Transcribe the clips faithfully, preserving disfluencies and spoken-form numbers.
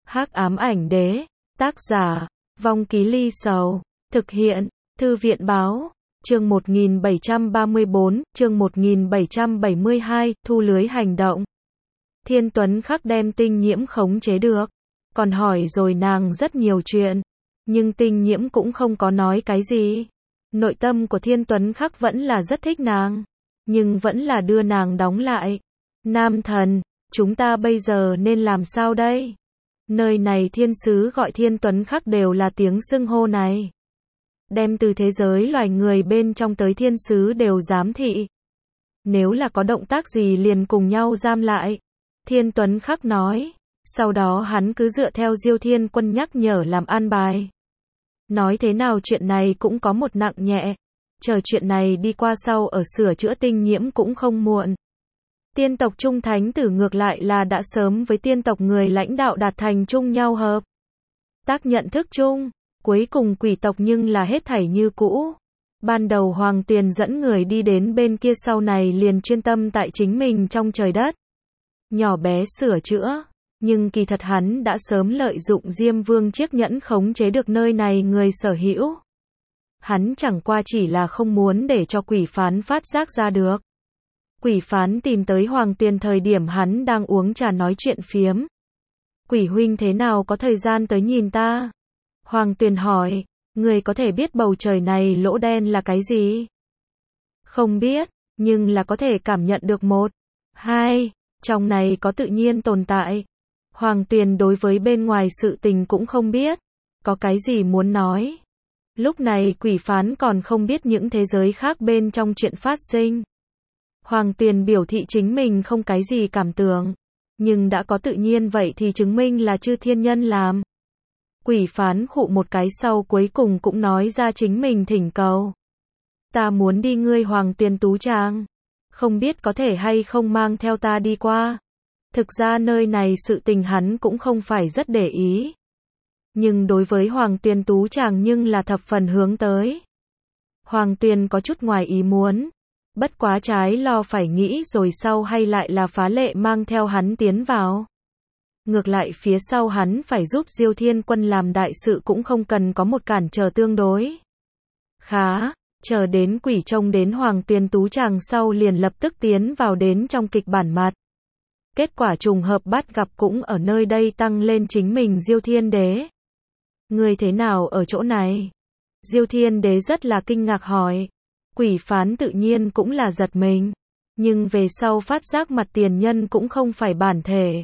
Hắc ám ảnh đế, tác giả, Vong Ký Ly Sầu, thực hiện, Thư viện báo, chương một nghìn bảy trăm ba mươi bốn, chương một nghìn bảy trăm bảy mươi hai, thu lưới hành động. Thiên Tuấn Khắc đem Tinh Nhiễm khống chế được, còn hỏi rồi nàng rất nhiều chuyện, nhưng Tinh Nhiễm cũng không có nói cái gì. Nội tâm của Thiên Tuấn Khắc vẫn là rất thích nàng, nhưng vẫn là đưa nàng đóng lại. Nam thần, chúng ta bây giờ nên làm sao đây? Nơi này thiên sứ gọi Thiên Tuấn Khắc đều là tiếng xưng hô này. Đem từ thế giới loài người bên trong tới thiên sứ đều giám thị. Nếu là có động tác gì liền cùng nhau giam lại. Thiên Tuấn Khắc nói. Sau đó hắn cứ dựa theo Diêu Thiên Quân nhắc nhở làm an bài. Nói thế nào chuyện này cũng có một nặng nhẹ. Chờ chuyện này đi qua sau ở sửa chữa Tinh Nhiễm cũng không muộn. Tiên tộc Trung Thánh Tử ngược lại là đã sớm với tiên tộc người lãnh đạo đạt thành chung nhau hợp tác nhận thức chung. Cuối cùng quỷ tộc nhưng là hết thảy như cũ. Ban đầu Hoàng Tuyền dẫn người đi đến bên kia, sau này liền chuyên tâm tại chính mình trong trời đất. Nhỏ bé sửa chữa. Nhưng kỳ thật hắn đã sớm lợi dụng Diêm Vương chiếc nhẫn khống chế được nơi này người sở hữu. Hắn chẳng qua chỉ là không muốn để cho quỷ phán phát giác ra được. Quỷ phán tìm tới Hoàng Tuyền thời điểm hắn đang uống trà nói chuyện phiếm. Quỷ huynh thế nào có thời gian tới nhìn ta? Hoàng Tuyền hỏi, người có thể biết bầu trời này lỗ đen là cái gì? Không biết, nhưng là có thể cảm nhận được một, hai, trong này có tự nhiên tồn tại. Hoàng Tuyền đối với bên ngoài sự tình cũng không biết, có cái gì muốn nói. Lúc này quỷ phán còn không biết những thế giới khác bên trong chuyện phát sinh. Hoàng Tuyền biểu thị chính mình không cái gì cảm tưởng, nhưng đã có tự nhiên vậy thì chứng minh là chư thiên nhân làm. Quỷ phán khụ một cái sau cuối cùng cũng nói ra chính mình thỉnh cầu. Ta muốn đi ngươi Hoàng Tuyền tú trang. Không biết có thể hay không mang theo ta đi qua. Thực ra nơi này sự tình hắn cũng không phải rất để ý. Nhưng đối với Hoàng Tuyền tú chàng nhưng là thập phần hướng tới. Hoàng Tuyền có chút ngoài ý muốn. Bất quá trái lo phải nghĩ rồi sau hay lại là phá lệ mang theo hắn tiến vào. Ngược lại phía sau hắn phải giúp Diêu Thiên Quân làm đại sự cũng không cần có một cản trở tương đối. Khá, chờ đến quỷ trông đến Hoàng Tuyền tú chàng sau liền lập tức tiến vào đến trong kịch bản mặt. Kết quả trùng hợp bắt gặp cũng ở nơi đây tăng lên chính mình Diêu Thiên Đế. Người thế nào ở chỗ này? Diêu Thiên Đế rất là kinh ngạc hỏi. Quỷ phán tự nhiên cũng là giật mình. Nhưng về sau phát giác mặt tiền nhân cũng không phải bản thể.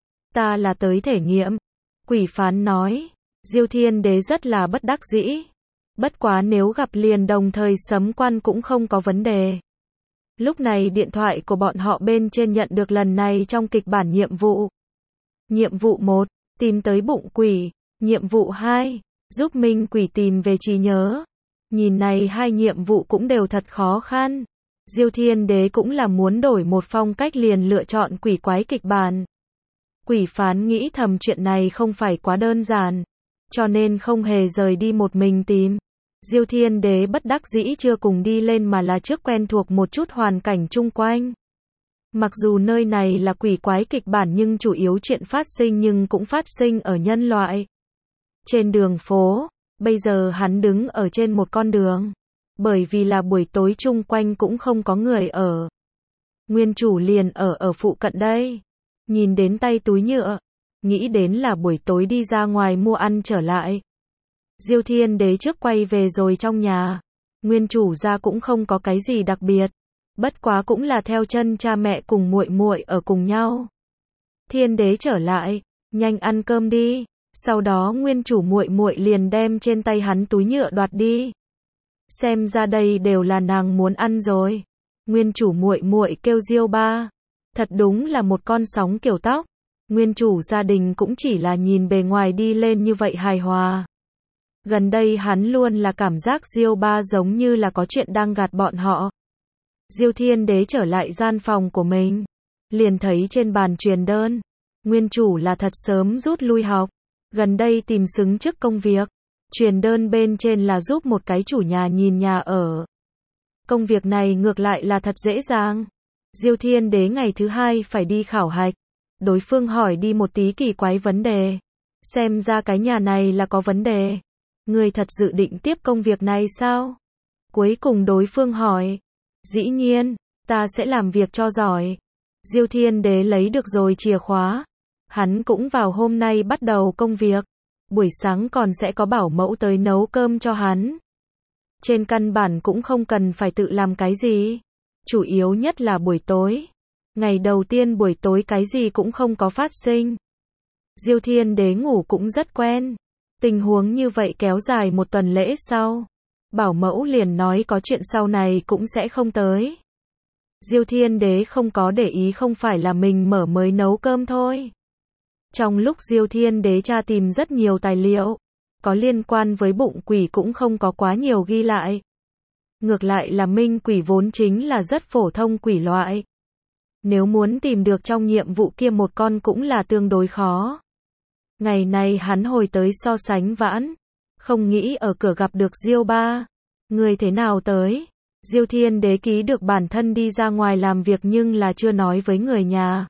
Ta là tới thể nghiệm. Quỷ phán nói. Diêu Thiên Đế rất là bất đắc dĩ. Bất quá nếu gặp liền đồng thời sấm quan cũng không có vấn đề. Lúc này điện thoại của bọn họ bên trên nhận được lần này trong kịch bản nhiệm vụ. Nhiệm vụ một, tìm tới bụng quỷ. Nhiệm vụ hai, giúp Minh quỷ tìm về trí nhớ. Nhìn này hai nhiệm vụ cũng đều thật khó khăn. Diêu Thiên Đế cũng là muốn đổi một phong cách liền lựa chọn quỷ quái kịch bản. Quỷ phán nghĩ thầm chuyện này không phải quá đơn giản, cho nên không hề rời đi một mình tìm. Diêu Thiên Đế bất đắc dĩ chưa cùng đi lên mà là trước quen thuộc một chút hoàn cảnh chung quanh. Mặc dù nơi này là quỷ quái kịch bản nhưng chủ yếu chuyện phát sinh nhưng cũng phát sinh ở nhân loại. Trên đường phố, bây giờ hắn đứng ở trên một con đường. Bởi vì là buổi tối chung quanh cũng không có người ở. Nguyên chủ liền ở ở phụ cận đây. Nhìn đến tay túi nhựa, nghĩ đến là buổi tối đi ra ngoài mua ăn trở lại. Diêu Thiên Đế trước quay về rồi trong nhà. Nguyên chủ ra cũng không có cái gì đặc biệt. Bất quá cũng là theo chân cha mẹ cùng muội muội ở cùng nhau. Thiên Đế trở lại, nhanh ăn cơm đi. Sau đó nguyên chủ muội muội liền đem trên tay hắn túi nhựa đoạt đi. Xem ra đây đều là nàng muốn ăn rồi. Nguyên chủ muội muội kêu Diêu ba. Thật đúng là một con sóng kiểu tóc. Nguyên chủ gia đình cũng chỉ là nhìn bề ngoài đi lên như vậy hài hòa. Gần đây hắn luôn là cảm giác Diêu ba giống như là có chuyện đang gạt bọn họ. Diêu Thiên Đế trở lại gian phòng của mình. Liền thấy trên bàn truyền đơn. Nguyên chủ là thật sớm rút lui học. Gần đây tìm xứng chức công việc. Truyền đơn bên trên là giúp một cái chủ nhà nhìn nhà ở. Công việc này ngược lại là thật dễ dàng. Diêu Thiên Đế ngày thứ hai phải đi khảo hạch. Đối phương hỏi đi một tí kỳ quái vấn đề. Xem ra cái nhà này là có vấn đề. Ngươi thật dự định tiếp công việc này sao? Cuối cùng đối phương hỏi. Dĩ nhiên, ta sẽ làm việc cho giỏi. Diêu Thiên Đế lấy được rồi chìa khóa. Hắn cũng vào hôm nay bắt đầu công việc. Buổi sáng còn sẽ có bảo mẫu tới nấu cơm cho hắn. Trên căn bản cũng không cần phải tự làm cái gì. Chủ yếu nhất là buổi tối. Ngày đầu tiên buổi tối cái gì cũng không có phát sinh. Diêu Thiên Đế ngủ cũng rất quen. Tình huống như vậy kéo dài một tuần lễ sau. Bảo mẫu liền nói có chuyện sau này cũng sẽ không tới. Diêu Thiên Đế không có để ý, không phải là mình mở mới nấu cơm thôi. Trong lúc Diêu Thiên Đế tra tìm rất nhiều tài liệu, có liên quan với bụng quỷ cũng không có quá nhiều ghi lại. Ngược lại là minh quỷ vốn chính là rất phổ thông quỷ loại. Nếu muốn tìm được trong nhiệm vụ kia một con cũng là tương đối khó. Ngày này hắn hồi tới so sánh vãn, không nghĩ ở cửa gặp được Diêu Ba. Người thế nào tới? Diêu Thiên Đế ký được bản thân đi ra ngoài làm việc nhưng là chưa nói với người nhà.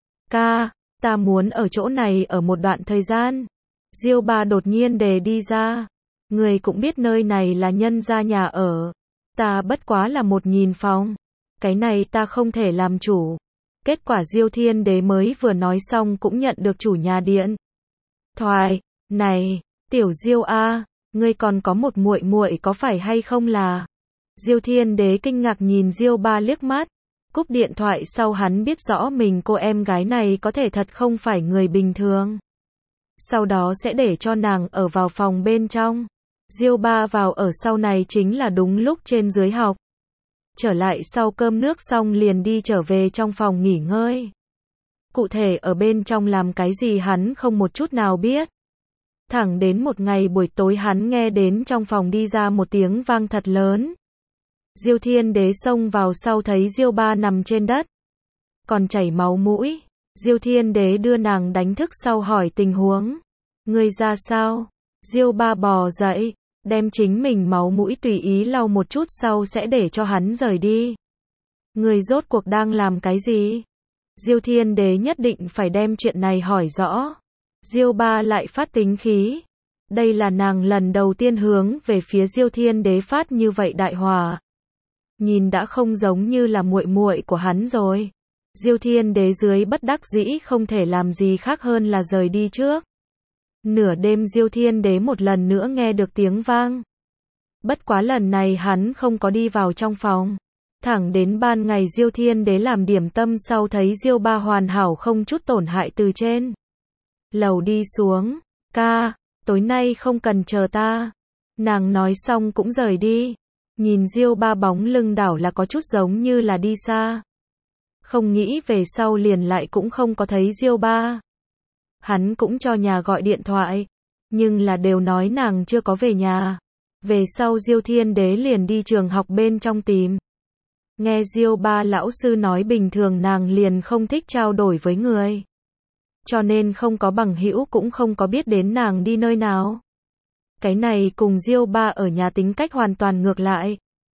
Ca, ta muốn ở chỗ này ở một đoạn thời gian. Diêu Ba đột nhiên đề đi ra. Người cũng biết nơi này là nhân gia nhà ở. Ta bất quá là một nghìn phòng. Cái này ta không thể làm chủ. Kết quả Diêu Thiên Đế mới vừa nói xong cũng nhận được chủ nhà điện thoại. Này, tiểu Diêu a, ngươi còn có một muội muội có phải hay không là? Diêu Thiên Đế kinh ngạc nhìn Diêu Ba liếc mắt. Cúp điện thoại sau hắn biết rõ mình cô em gái này có thể thật không phải người bình thường. Sau đó sẽ để cho nàng ở vào phòng bên trong. Diêu Ba vào ở sau này chính là đúng lúc trên dưới học. Trở lại sau cơm nước xong liền đi trở về trong phòng nghỉ ngơi. Cụ thể ở bên trong làm cái gì hắn không một chút nào biết. Thẳng đến một ngày buổi tối hắn nghe đến trong phòng đi ra một tiếng vang thật lớn. Diêu Thiên Đế xông vào sau thấy Diêu Ba nằm trên đất, còn chảy máu mũi. Diêu Thiên Đế đưa nàng đánh thức sau hỏi tình huống. Ngươi ra sao? Diêu Ba bò dậy, đem chính mình máu mũi tùy ý lau một chút sau sẽ để cho hắn rời đi. Ngươi rốt cuộc đang làm cái gì? Diêu Thiên Đế nhất định phải đem chuyện này hỏi rõ. Diêu Ba lại phát tính khí. Đây là nàng lần đầu tiên hướng về phía Diêu Thiên Đế phát như vậy đại hòa. Nhìn đã không giống như là muội muội của hắn rồi. Diêu Thiên Đế dưới bất đắc dĩ không thể làm gì khác hơn là rời đi trước. Nửa đêm Diêu Thiên Đế một lần nữa nghe được tiếng vang. Bất quá lần này hắn không có đi vào trong phòng. Thẳng đến ban ngày Diêu Thiên Đế làm điểm tâm sau thấy Diêu Ba hoàn hảo không chút tổn hại từ trên lầu đi xuống. Ca, tối nay không cần chờ ta. Nàng nói xong cũng rời đi. Nhìn Diêu Ba bóng lưng đảo là có chút giống như là đi xa. Không nghĩ về sau liền lại cũng không có thấy Diêu Ba. Hắn cũng cho nhà gọi điện thoại, nhưng là đều nói nàng chưa có về nhà. Về sau Diêu Thiên Đế liền đi trường học bên trong tìm. Nghe Diêu Ba lão sư nói bình thường nàng liền không thích trao đổi với người. Cho nên không có bằng hữu cũng không có biết đến nàng đi nơi nào. Cái này cùng Diêu Ba ở nhà tính cách hoàn toàn ngược lại.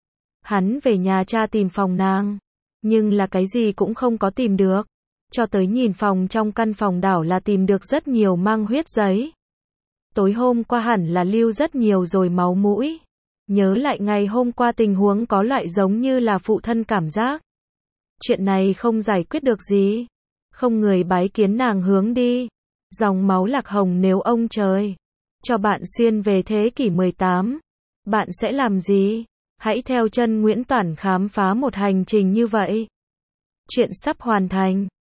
Hắn về nhà tra tìm phòng nàng, nhưng là cái gì cũng không có tìm được. Cho tới nhìn phòng trong căn phòng đảo là tìm được rất nhiều mang huyết giấy. Tối hôm qua hẳn là lưu rất nhiều rồi máu mũi. Nhớ lại ngày hôm qua tình huống có loại giống như là phụ thân cảm giác. Chuyện này không giải quyết được gì. Không người bái kiến nàng hướng đi. Dòng máu lạc hồng nếu ông trời cho bạn xuyên về thế kỷ mười tám, bạn sẽ làm gì? Hãy theo chân Nguyễn Toản khám phá một hành trình như vậy. Chuyện sắp hoàn thành.